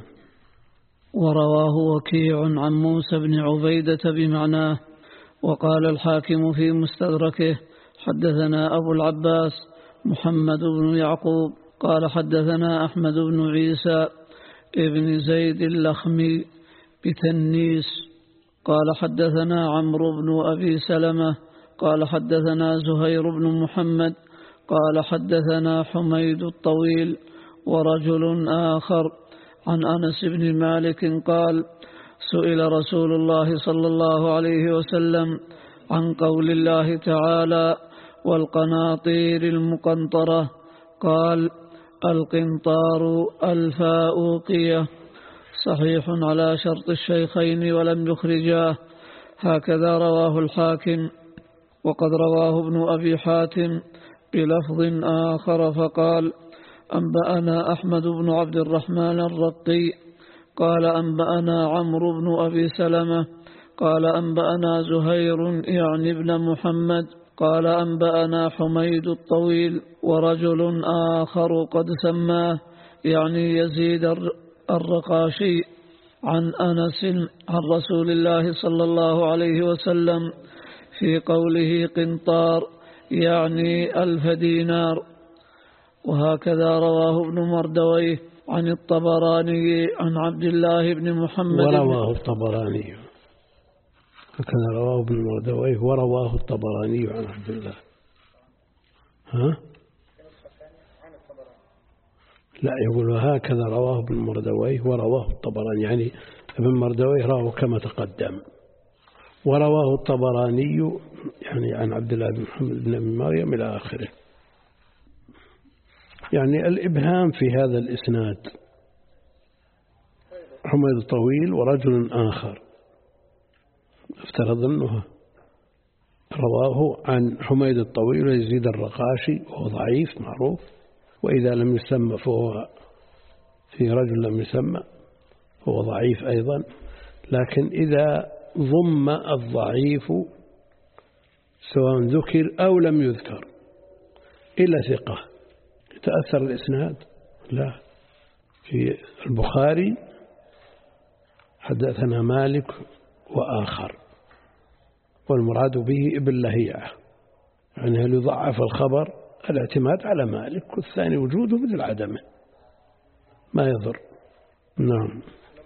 ورواه وكيع عن موسى بن عبيدة بمعناه. وقال الحاكم في مستدركه حدثنا أبو العباس محمد بن يعقوب قال حدثنا أحمد بن عيسى ابن زيد اللخمي بتنيس قال حدثنا عمرو بن أبي سلمة قال حدثنا زهير بن محمد قال حدثنا حميد الطويل ورجل آخر عن أنس بن مالك قال سئل رسول الله صلى الله عليه وسلم عن قول الله تعالى والقناطير المقنطرة قال القنطار الفاء أوقية، صحيح على شرط الشيخين ولم يخرجاه، هكذا رواه الحاكم. وقد رواه ابن أبي حاتم بلفظ آخر فقال أنبأنا أحمد بن عبد الرحمن الرقي قال أنبأنا عمرو بن أبي سلمة قال أنبأنا زهير يعني ابن محمد قال أنبأنا حميد الطويل ورجل آخر قد سماه يعني يزيد الرقاشي عن أنس عن رسول الله صلى الله عليه وسلم في قوله قنطار يعني ألف دينار. وهكذا رواه ابن مردويه عن الطبراني عن عبد الله بن محمد ورواه الطبراني، هكذا رواه ابن مردويه ورواه الطبراني عن عبد الله. ها؟ لا، يقول هكذا رواه ابن مردويه ورواه الطبراني، يعني ابن مردويه رواه كما تقدم، ورواه الطبراني يعني عن عبد الله بن محمد بن أبي مريم إلى آخره. يعني الإبهام في هذا الإسناد حميد الطويل ورجل آخر، افترض أنه رواه عن حميد الطويل ويزيد الرقاشي وهو ضعيف معروف، وإذا لم يسمى فهو في رجل لم يسمى هو ضعيف أيضا. لكن إذا ضم الضعيف سواء ذكر أو لم يذكر إلا ثقة يتأثر الإسناد؟ لا. في البخاري حدثنا مالك وآخر، والمراد به ابن لهيعة، يعني هل يضعف الخبر الاعتماد على مالك، والثاني وجوده مثل عدمه ما يضر. نعم.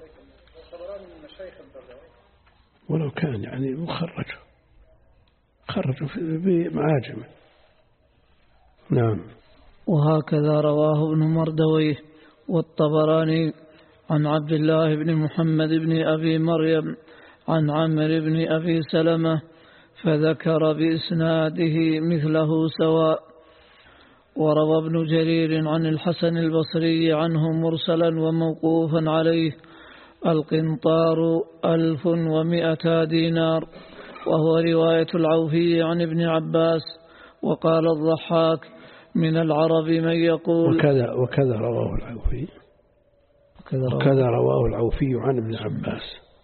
ولو كان يعني مخرجه خرجه بمعاجمه. نعم. وهكذا رواه ابن مردويه والطبراني عن عبد الله بن محمد بن أبي مريم عن عمرو بن أبي سلمة فذكر بإسناده مثله سواء. وروى ابن جرير عن الحسن البصري عنه مرسلا وموقوفا عليه القنطار ألف ومئتا دينار، وهو رواية العوفي عن ابن عباس. وقال الضحاك من العرب من يقول وكذا وكذا رواه العوفي وكذا, وكذا رواه العوفي عن ابن عباس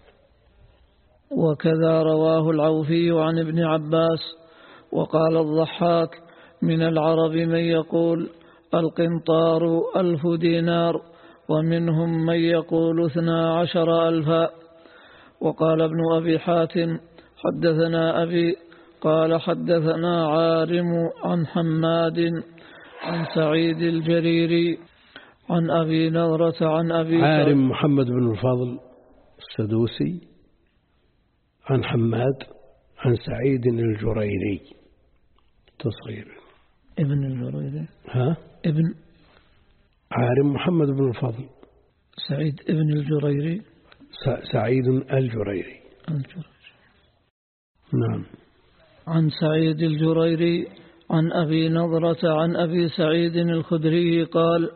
وكذا رواه العوفي عن ابن عباس. وقال الضحاك من العرب من يقول القنطار ألف دينار، ومنهم من يقول اثنا عشر ألفا. وقال ابن أبي حاتم حدثنا أبي قال حدثنا عارم عن حماد عن سعيد الجريري عن أبي نضرة عن أبي عارم محمد بن الفضل السدوسي عن حماد عن سعيد الجريري تصغير ابن الجريري. ها ابن عارم محمد بن الفضل سعيد ابن الجريري سعيد الجريري الجريري. نعم. عن سعيد الجريري عن أبي نضرة عن أبي سعيد الخدري قال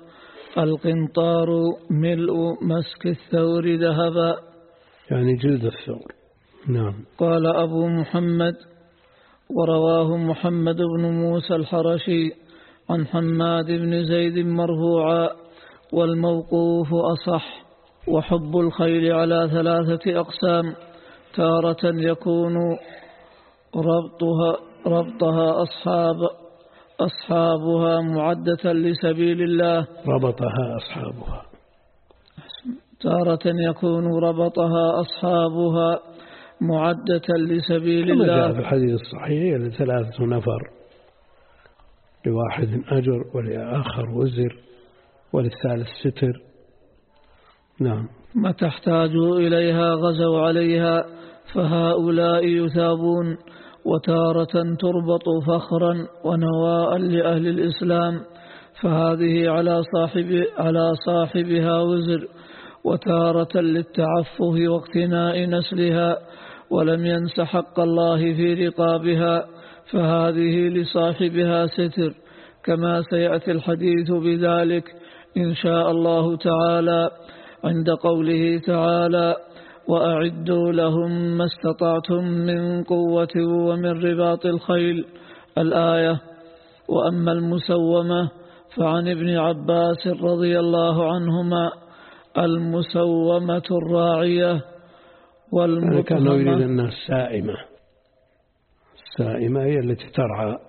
القنطار ملء مسك الثور ذهبا، يعني جلد الثور. نعم. قال أبو محمد: ورواه محمد بن موسى الحرشي عن حماد بن زيد مرفوعا، والموقوف أصح. وحب الخيل على ثلاثة أقسام: تارة يكون ربطها, ربطها أصحاب أصحابها معدة لسبيل الله، ربطها أصحابها. تارة يكون ربطها أصحابها معدة لسبيل كما الله، جاء في الحديث الصحيح: لثلاثة نفر، لواحد أجر ولآخر وزر وللثالث ستر. نعم. ما تحتاجوا إليها غزوا عليها، فهؤلاء يثابون. وتارة تربط فخرا ونواء لأهل الإسلام، فهذه على صاحب على صاحبها وزر. وتارة للتعفه واقتناء نسلها، ولم ينس حق الله في رقابها، فهذه لصاحبها ستر، كما سيأتي الحديث بذلك إن شاء الله تعالى عند قوله تعالى: وأعدوا لهم ما استطعتم من قوة ومن رباط الخيل، الآية. وأما المسومة فعن ابن عباس رضي الله عنهما: المسومة الراعية والمطهمة. كان يريد أنها السائمة. السائمة هي التي ترعى.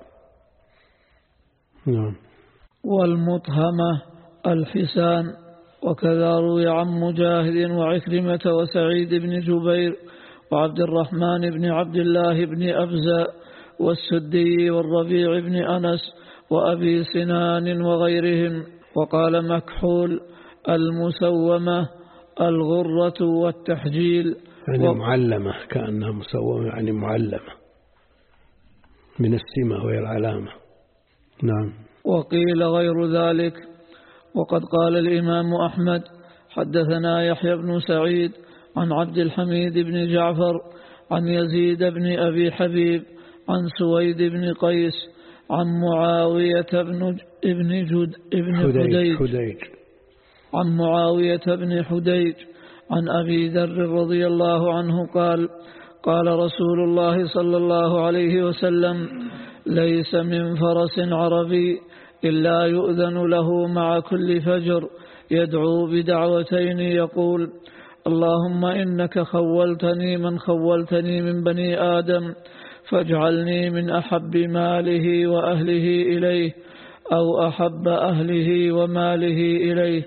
نعم. والمطهمة الحسان. وكذا روي عن مجاهد وعكرمة وسعيد بن جبير وعبد الرحمن بن عبد الله بن أبزة والسدي والربيع بن أنس وأبي سنان وغيرهم. وقال مكحول: المسومة الغرة والتحجيل، يعني و... معلمة، كأنها مسومة يعني معلمة من السمة وهي العلامة. نعم. وقيل غير ذلك. وقد قال الإمام أحمد: حدثنا يحيى بن سعيد عن عبد الحميد بن جعفر عن يزيد بن أبي حبيب عن سويد بن قيس عن معاوية بن ابن جد ابن حديج, حديج عن معاوية بن حديج عن أبي ذر رضي الله عنه قال: قال رسول الله صلى الله عليه وسلم: ليس من فرس عربي إلا يؤذن له مع كل فجر يدعو بدعوتين يقول: اللهم إنك خولتني من خولتني من بني آدم، فاجعلني من أحب ماله وأهله إليه، أو أحب أهله وماله إليه.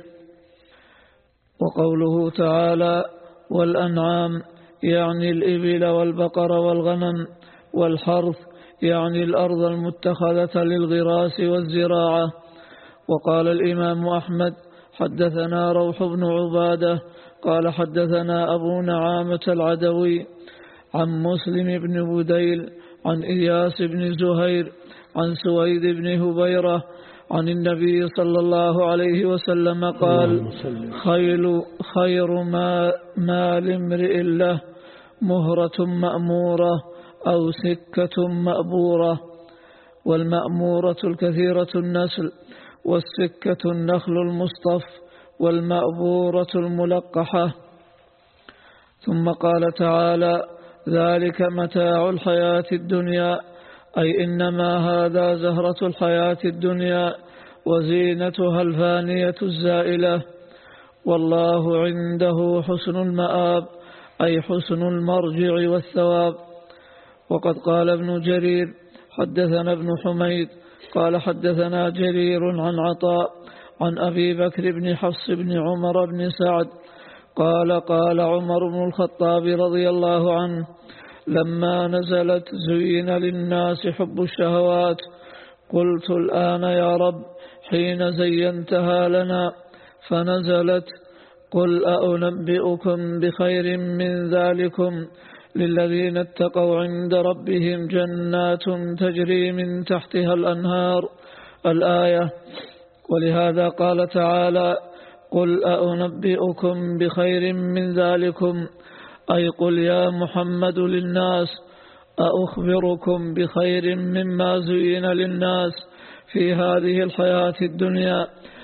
وقوله تعالى: والأنعام يعني الإبل والبقر والغنم، والحرث يعني الأرض المتخذة للغراس والزراعة. وقال الإمام أحمد: حدثنا روح بن عبادة قال حدثنا أبو نعامة العدوي عن مسلم بن بديل عن إياس بن زهير عن سويد بن هبيرة عن النبي صلى الله عليه وسلم قال: خيل خير ما مال امرئ له مهرة مأمورة أو سكة مأبورة. والمأمورة الكثيرة النسل، والسكة النخل المصطف، والمأبورة الملقحة. ثم قال تعالى: ذلك متاع الحياة الدنيا، أي إنما هذا زهرة الحياة الدنيا وزينتها الفانية الزائلة، والله عنده حسن المآب، أي حسن المرجع والثواب. وقد قال ابن جرير: حدثنا ابن حميد قال حدثنا جرير عن عطاء عن أبي بكر بن حفص بن عمر بن سعد قال: قال عمر بن الخطاب رضي الله عنه: لما نزلت زين للناس حب الشهوات، قلت الآن يا رب حين زينتها لنا، فنزلت: قل أنبئكم بخير من ذلكم للذين اتقوا عند ربهم جنات تجري من تحتها الأنهار، الآية. ولهذا قال تعالى: قل أنبئكم بخير من ذلكم، أي قل يا محمد للناس: أخبركم بخير مما زين للناس في هذه الحياة الدنيا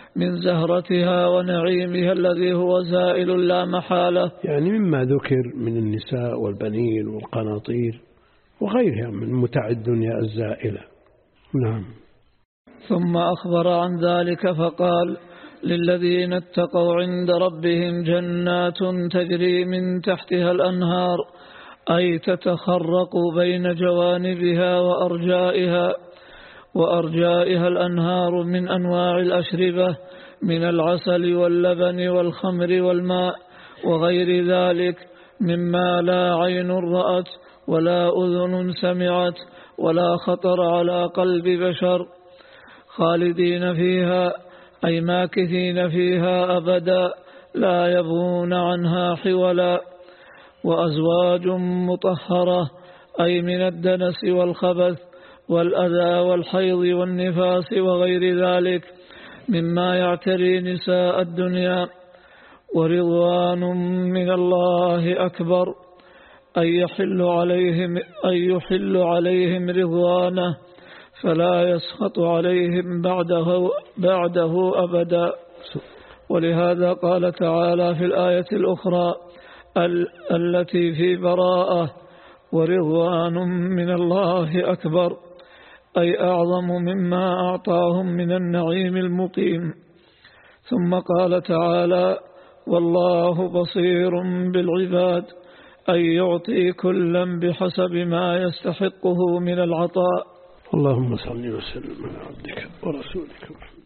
من زهرتها ونعيمها الذي هو زائل لا محالة. يعني مما ذكر من النساء والبنين والقناطير وغيرها من متاع الدنيا الزائلة. نعم. ثم أخبر عن ذلك فقال: للذين اتقوا عند ربهم جنات تجري من تحتها الأنهار، أي تتخرق بين جوانبها وأرجائها وأرجائها الأنهار من أنواع الأشربة من العسل واللبن والخمر والماء وغير ذلك مما لا عين رأت ولا أذن سمعت ولا خطر على قلب بشر، خالدين فيها أي ماكثين فيها أبدا لا يبغون عنها حولا. وأزواج مطهرة أي من الدنس والخبث والأذى والحيض والنفاس وغير ذلك مما يعتري نساء الدنيا. ورضوان من الله أكبر أي يحل عليهم, أي يحل عليهم رضوانه فلا يسخط عليهم بعده, بعده أبدا. ولهذا قال تعالى في الآية الأخرى التي في براءة: ورضوان من الله أكبر، أي أعظم مما أعطاهم من النعيم المقيم. ثم قال تعالى: والله بصير بالعباد، أي يعطي كلا بحسب ما يستحقه من العطاء. اللهم صل وسلم على عبدك ورسولك.